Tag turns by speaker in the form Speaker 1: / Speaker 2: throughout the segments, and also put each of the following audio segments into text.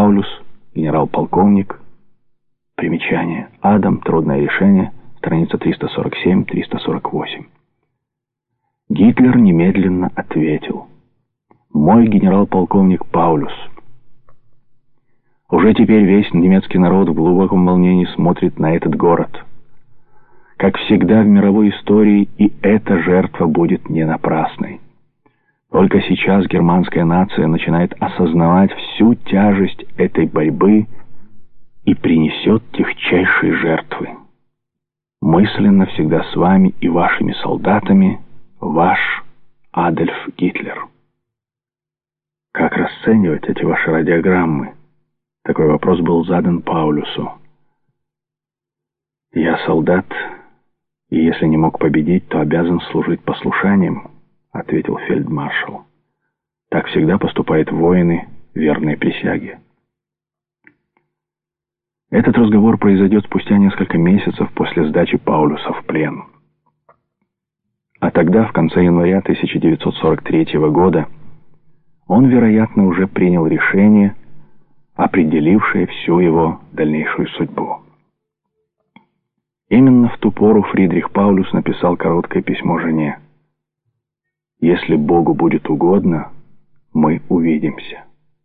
Speaker 1: Паулюс, генерал-полковник. Примечание. Адам. Трудное решение. Страница 347-348. Гитлер немедленно ответил: «Мой генерал-полковник Паулюс». Уже теперь весь немецкий народ в глубоком волнении смотрит на этот город. Как всегда в мировой истории, и эта жертва будет не напрасной. Только сейчас германская нация начинает осознавать всю тяжесть этой борьбы и принесет тягчайшие жертвы. Мысленно всегда с вами и вашими солдатами, ваш Адольф Гитлер. Как расценивать эти ваши радиограммы? Такой вопрос был задан Паулюсу. «Я солдат, и если не мог победить, то обязан служить послушанием», — ответил фельдмаршал. «Так всегда поступают воины, верные присяге». Этот разговор произойдет спустя несколько месяцев после сдачи Паулюса в плен. А тогда, в конце января 1943 года, он, вероятно, уже принял решение, определившее всю его дальнейшую судьбу. Именно в ту пору Фридрих Паулюс написал короткое письмо жене: «Если Богу будет угодно, мы увидимся».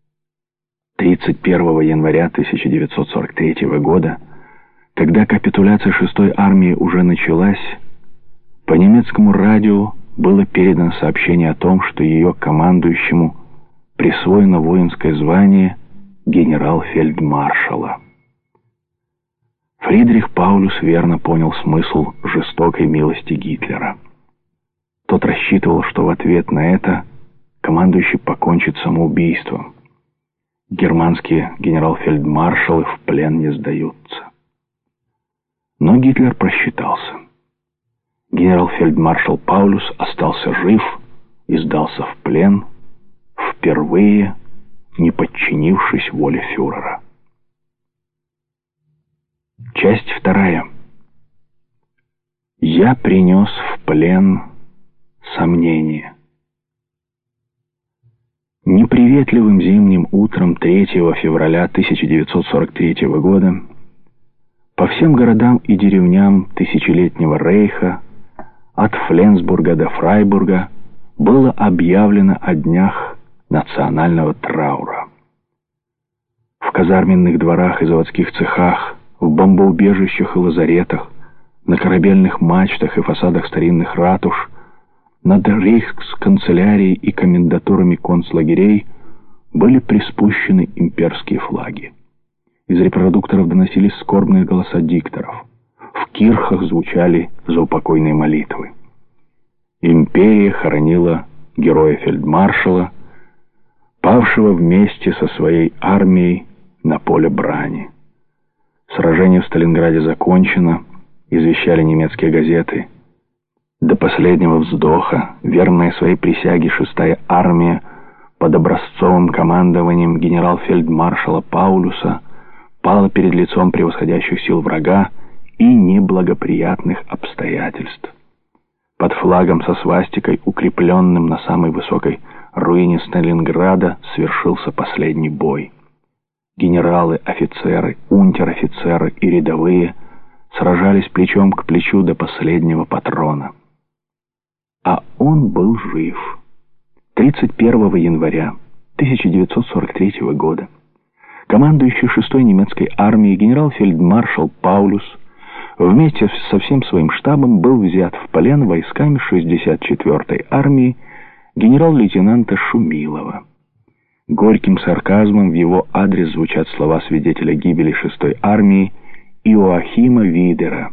Speaker 1: 31 января 1943 года, когда капитуляция 6-й армии уже началась, по немецкому радио было передано сообщение о том, что ее командующему присвоено воинское звание генерал-фельдмаршала. Фридрих Паулюс верно понял смысл жестокой милости Гитлера. Тот рассчитывал, что в ответ на это командующий покончит самоубийством. Германские генерал-фельдмаршалы в плен не сдаются. Но Гитлер просчитался. Генерал-фельдмаршал Паулюс остался жив и сдался в плен, впервые не подчинившись воле фюрера. Часть 2. Я принес в плен сомнения. Неприветливым зимним утром 3 февраля 1943 года по всем городам и деревням тысячелетнего рейха, от Фленсбурга до Фрайбурга, было объявлено о днях национального траура. В казарменных дворах и заводских цехах, в бомбоубежищах и лазаретах, на корабельных мачтах и фасадах старинных ратуш, над рейхсканцелярией и комендатурами концлагерей были приспущены имперские флаги. Из репродукторов доносились скорбные голоса дикторов. В кирхах звучали заупокойные молитвы. Империя хоронила героя-фельдмаршала, павшего вместе со своей армией на поле брани. Сражение в Сталинграде закончено, извещали немецкие газеты. До последнего вздоха, верная своей присяге 6-я армия под образцовым командованием генерал-фельдмаршала Паулюса пала перед лицом превосходящих сил врага и неблагоприятных обстоятельств. Под флагом со свастикой, укрепленным на самой высокой руине Сталинграда, свершился последний бой. Генералы, офицеры, унтер-офицеры и рядовые сражались плечом к плечу до последнего патрона. А он был жив. 31 января 1943 года командующий 6-й немецкой армией генерал-фельдмаршал Паулюс вместе со всем своим штабом был взят в плен войсками 64-й армии генерал-лейтенанта Шумилова. Горьким сарказмом в его адрес звучат слова свидетеля гибели 6-й армии Иоахима Видера.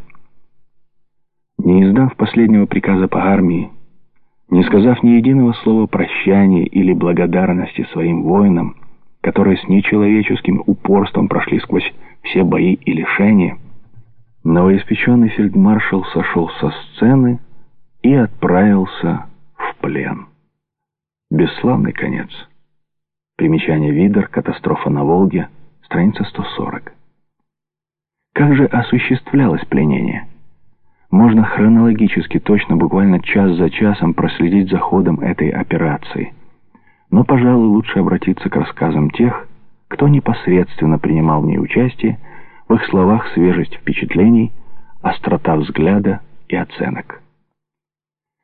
Speaker 1: Не издав последнего приказа по армии, не сказав ни единого слова прощания или благодарности своим воинам, которые с нечеловеческим упорством прошли сквозь все бои и лишения, новоиспеченный фельдмаршал сошел со сцены и отправился в плен. Бесславный конец. Примечание Видер, катастрофа на Волге, страница 140. Как же осуществлялось пленение? Можно хронологически точно, буквально час за часом проследить за ходом этой операции. Но, пожалуй, лучше обратиться к рассказам тех, кто непосредственно принимал в ней участие, в их словах свежесть впечатлений, острота взгляда и оценок.